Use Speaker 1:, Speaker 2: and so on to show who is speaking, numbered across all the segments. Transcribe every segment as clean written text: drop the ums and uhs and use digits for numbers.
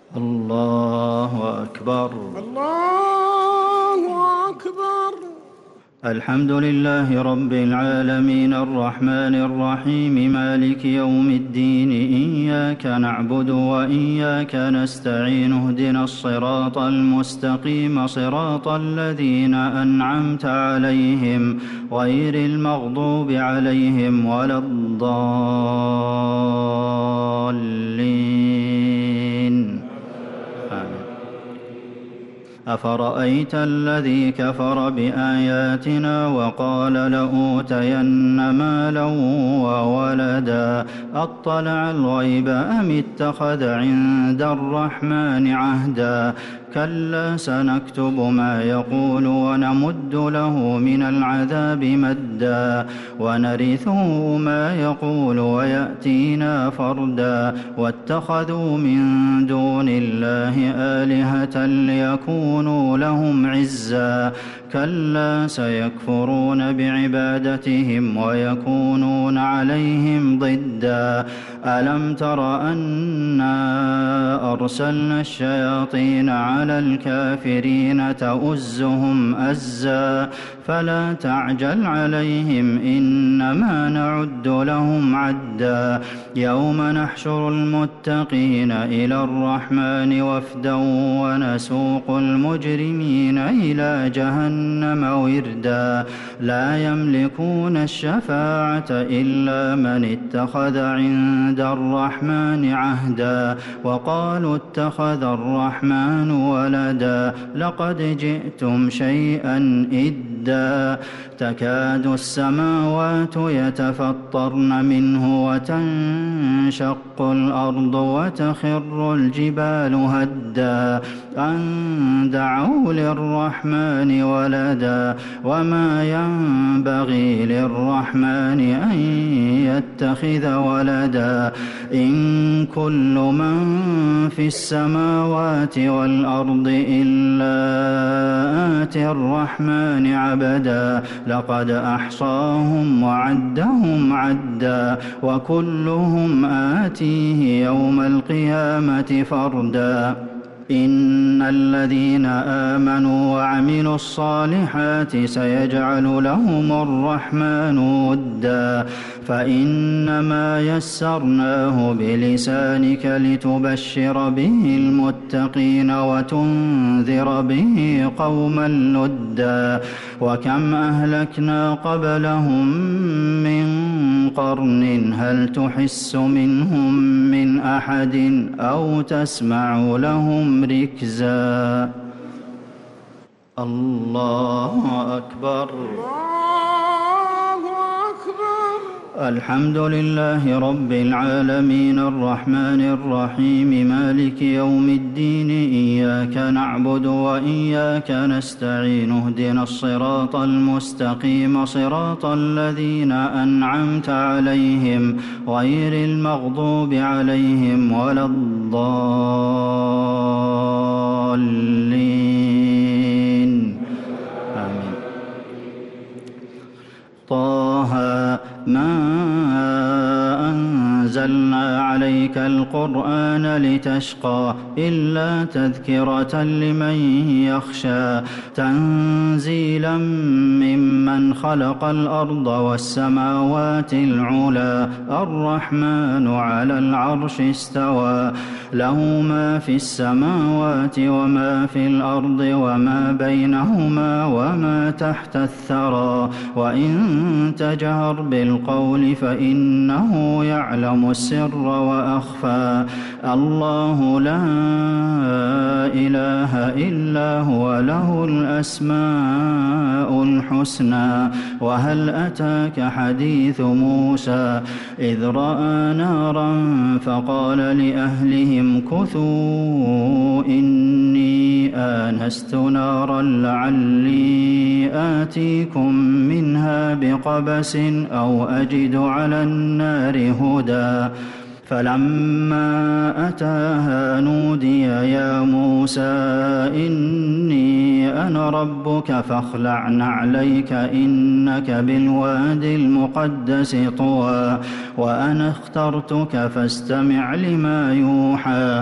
Speaker 1: الله أكبر.
Speaker 2: الله أكبر.
Speaker 1: الحمد لله رب العالمين الرحمن الرحيم مالك يوم الدين إياك نعبد وإياك نستعين اهدنا الصراط المستقيم صراط الذين أنعمت عليهم غير المغضوب عليهم ولا الضالين. أفرأيت الذي كفر بآياتنا وقال لأوتين مالا وولدا أطلع الغيب أم اتخذ عند الرحمن عهدا كلا سنكتب ما يقول ونمد له من العذاب مدا ونرثه ما يقول ويأتينا فردا واتخذوا من دون الله آلهة ليكونوا لهم عزا كلا سيكفرون بعبادتهم ويكونون عليهم ضدا ألم تر أنا أرسلنا الشياطين على الكافرين تؤزهم أزا فلا تعجل عليهم إنما نعد لهم عدا يوم نحشر المتقين إلى الرحمن وفدا ونسوق المجرمين إلى جهنم وردا لا يملكون الشفاعة إلا من اتخذ عند الرحمن عهدا وقالوا اتخذ الرحمن ولدا لقد جئتم شيئا إدا تكاد السماوات يتفطرن منه وتنشق الأرض وتخر الجبال هدا أن دعوا للرحمن ولدا وما ينبغي للرحمن أن يتخذ ولدا إن كل من في السماوات والأرض إلا آتي الرحمن عبدا لقد أحصاهم وعدهم عدا وكلهم آتيه يوم القيامة فردا إن الذين آمنوا وعملوا الصالحات سيجعل لهم الرحمن ودا فإنما يسرناه بلسانك لتبشر به المتقين وتنذر به قوما لدا وكم أهلكنا قبلهم من قرن هل تحس منهم من أحد أو تسمع لهم ركزا. الله أكبر. الحمد لله رب العالمين الرحمن الرحيم مالك يوم الدين إياك نعبد وإياك نستعين اهدنا الصراط المستقيم صراط الذين أنعمت عليهم غير المغضوب عليهم ولا الضالين آمين. طه ما أنزلنا عليك القرآن لتشقى إلا تذكرة لمن يخشى تنزيلا ممن خلق الأرض والسماوات العلى الرحمن على العرش استوى له ما في السماوات وما في الأرض وما بينهما وما تحت الثرى وإن تجهر بالقول فإنه يعلم السر وأخفى الله لا إله إلا هو له الأسماء الحسنى وهل أتاك حديث موسى إذ رأى نارا فقال لأهلهم كثوا إني آنست نارا لعلي آتيكم منها بقبس أو أجد على النار هدى فلما أتاها نودي يا موسى إني أنا ربك فاخلع نعليك إنك بالواد المقدس طوى وأنا اخترتك فاستمع لما يوحى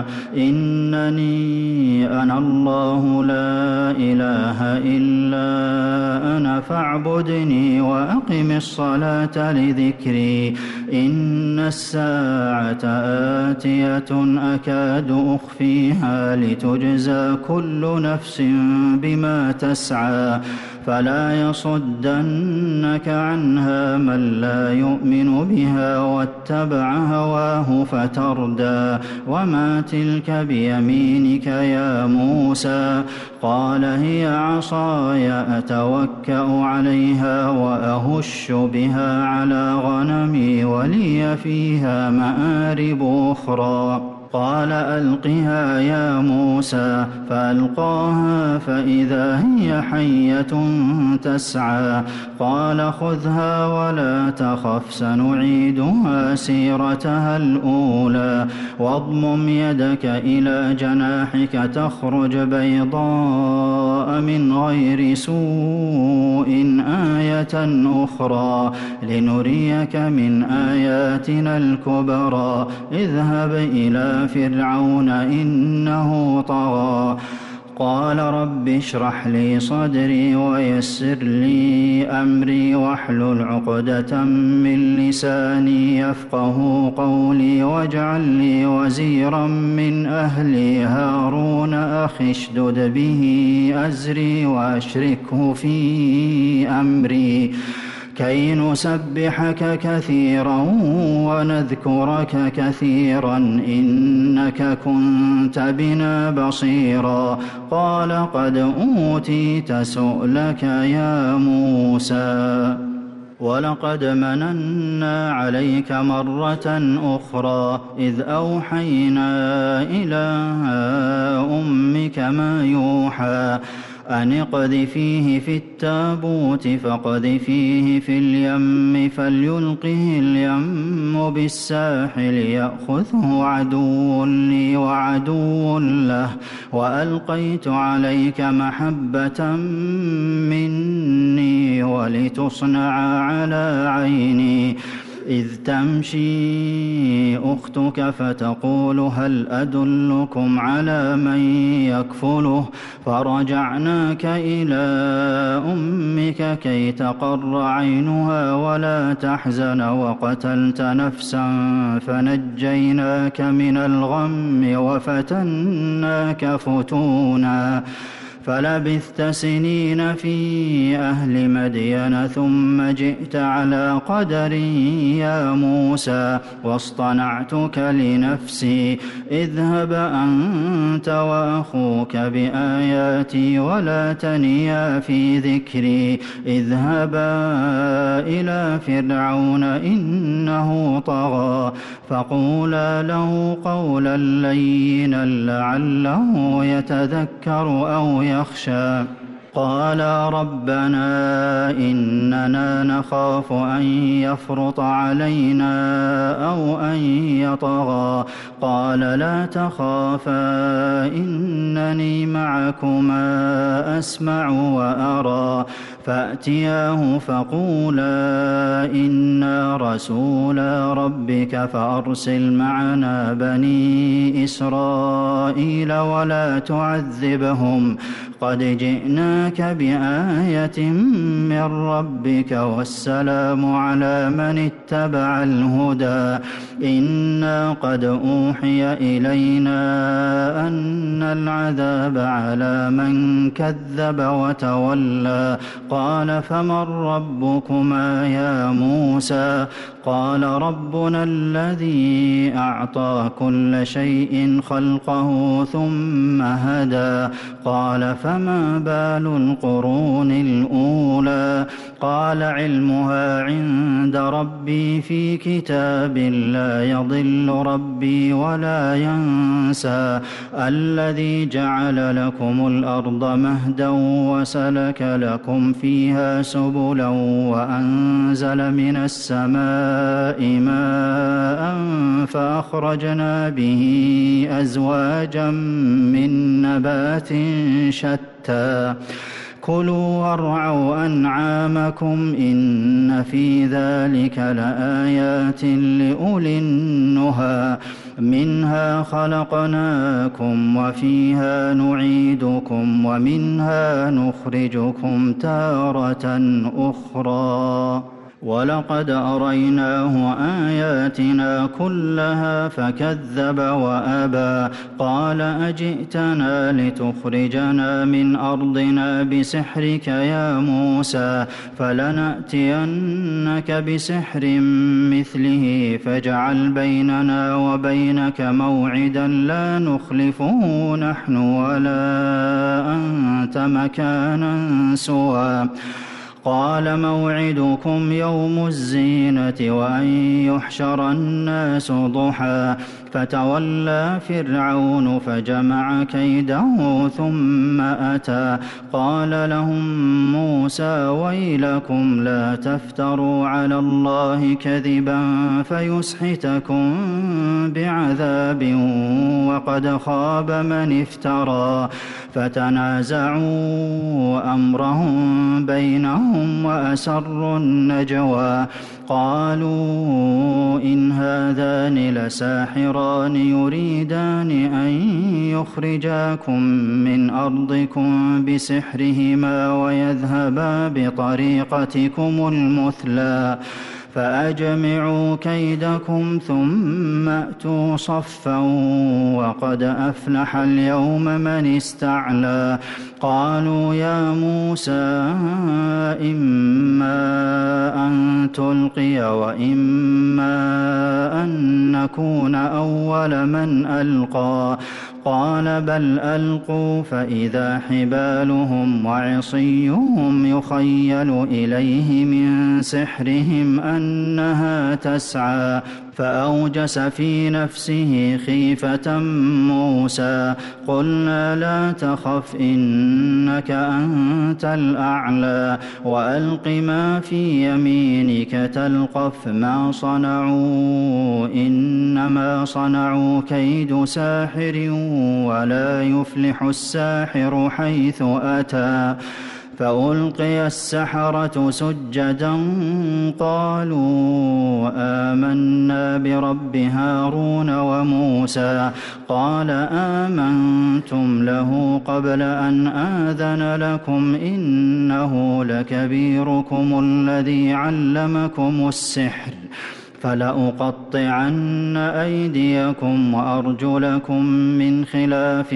Speaker 1: إنني أنا الله لا إله إلا أنا فاعبدني وأقم الصلاة لذكري إن الساعة آتية أكاد أخفيها لتجزى كل نفس بما تسعى فلا يصدنك عنها من لا يؤمن بها واتبع هواه فتردى وما تلك بيمينك يا موسى قال هي عصاي أتوكأ عليها وأهش بها على غنمي ولي فيها مآرب أخرى قال ألقها يا موسى فألقاها فإذا هي حية تسعى قال خذها ولا تخف سنعيدها سيرتها الأولى واضمم يدك إلى جناحك تخرج بيضاء من غير سوء آية أخرى لنريك من آياتنا الكبرى اذهب إلى فرعون إنه طغى قال رب اشرح لي صدري ويسر لي أمري واحلل عقدة من لساني يفقه قولي واجعل لي وزيرا من أهلي هارون أخي اشدد به أزري وأشركه في أمري كي نسبحك كثيرا ونذكرك كثيرا إنك كنت بنا بصيرا قال قد أوتيت سؤلك يا موسى ولقد مننا عليك مرة أخرى إذ أوحينا إلى أمك ما يوحى أن اقذفيه في التابوت فاقذفيه في اليم فليلقه اليم بالساحل يأخذه عدو لي وعدو له وألقيت عليك محبة مني ولتصنع على عيني إذ تمشي أختك فتقول هل أدلكم على من يكفله فرجعناك إلى أمك كي تقر عينها ولا تحزن وقتلت نفسا فنجيناك من الغم وفتناك فتونا فلبثت سنين في أهل مدين ثم جئت على قدر يا موسى واصطنعتك لنفسي اذهب أنت وأخوك بآياتي ولا تنيا في ذكري اذهبا إلى فرعون إنه طغى فقولا له قولا لينا لعله يتذكر أو يخشى قال ربنا إننا نخاف أن يفرط علينا أو أن يطغى قال لا تخافا إنني معكما أسمع وأرى فأتياه فقولا إنا رسولا ربك فأرسل معنا بني إسرائيل ولا تعذبهم قد جئناك بآية من ربك والسلام على من اتبع الهدى إنا قد أوحي إلينا أن العذاب على من كذب وتولى قال فمن ربكما يا موسى قال ربنا الذي أعطى كل شيء خلقه ثم هدى قال فما بال القرون الأولى قال علمها عند ربي في كتاب لا يضل ربي ولا ينسى الذي جعل لكم الأرض مهدا وسلك لكم فيها سبلا وأنزل من السماء ماء فأخرجنا به أزواجا من نبات شتى كلوا وارعوا أنعامكم إن في ذلك لآيات لأولي النهى منها خلقناكم وفيها نعيدكم ومنها نخرجكم تارة أخرى ولقد أريناه آياتنا كلها فكذب وأبى قال أجئتنا لتخرجنا من أرضنا بسحرك يا موسى فلنأتينك بسحر مثله فاجعل بيننا وبينك موعدا لا نخلفه نحن ولا أنت مكانا سوى قال موعدكم يوم الزينة وأن يحشر الناس ضحى فتولى فرعون فجمع كيده ثم أتى قال لهم موسى ويلكم لا تفتروا على الله كذبا فيسحتكم بعذاب وقد خاب من افترى فتنازعوا أمرهم بينهم وأسروا النجوى قالوا إن هذان لساحران يريدان أن يخرجاكم من أرضكم بسحرهما ويذهبا بطريقتكم المثلى فأجمعوا كيدكم ثم أتوا صفا وقد أفلح اليوم من استعلى قالوا يا موسى إما أن تلقي وإما أن نكون أول من ألقى قال بل ألقوا فإذا حبالهم وعصيهم يخيل إليه من سحرهم أنها تسعى فأوجس في نفسه خيفة موسى قلنا لا تخف إنك أنت الأعلى وألق ما في يمينك تلقف ما صنعوا إنما صنعوا كيد ساحر ولا يفلح الساحر حيث أتى فألقي السحرة سجدا قالوا آمنا برب هارون وموسى قال آمنتم له قبل أن آذن لكم إنه لكبيركم الذي علمكم السحر فلأقطعن أيديكم وأرجلكم من خلاف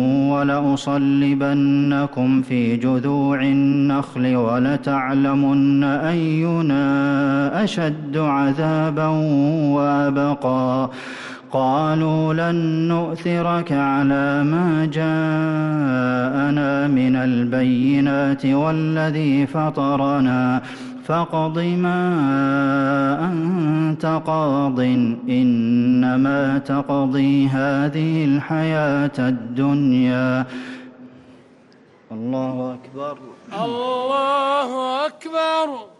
Speaker 1: ولأصلبنكم في جذوع النخل ولتعلمن أينا أشد عذابا وأبقى قالوا لن نؤثرك على ما جاءنا من البينات والذي فطرنا فاقض ما أنت قاض إنما تقضي هذه الحياة الدنيا الله أكبر
Speaker 2: الله أكبر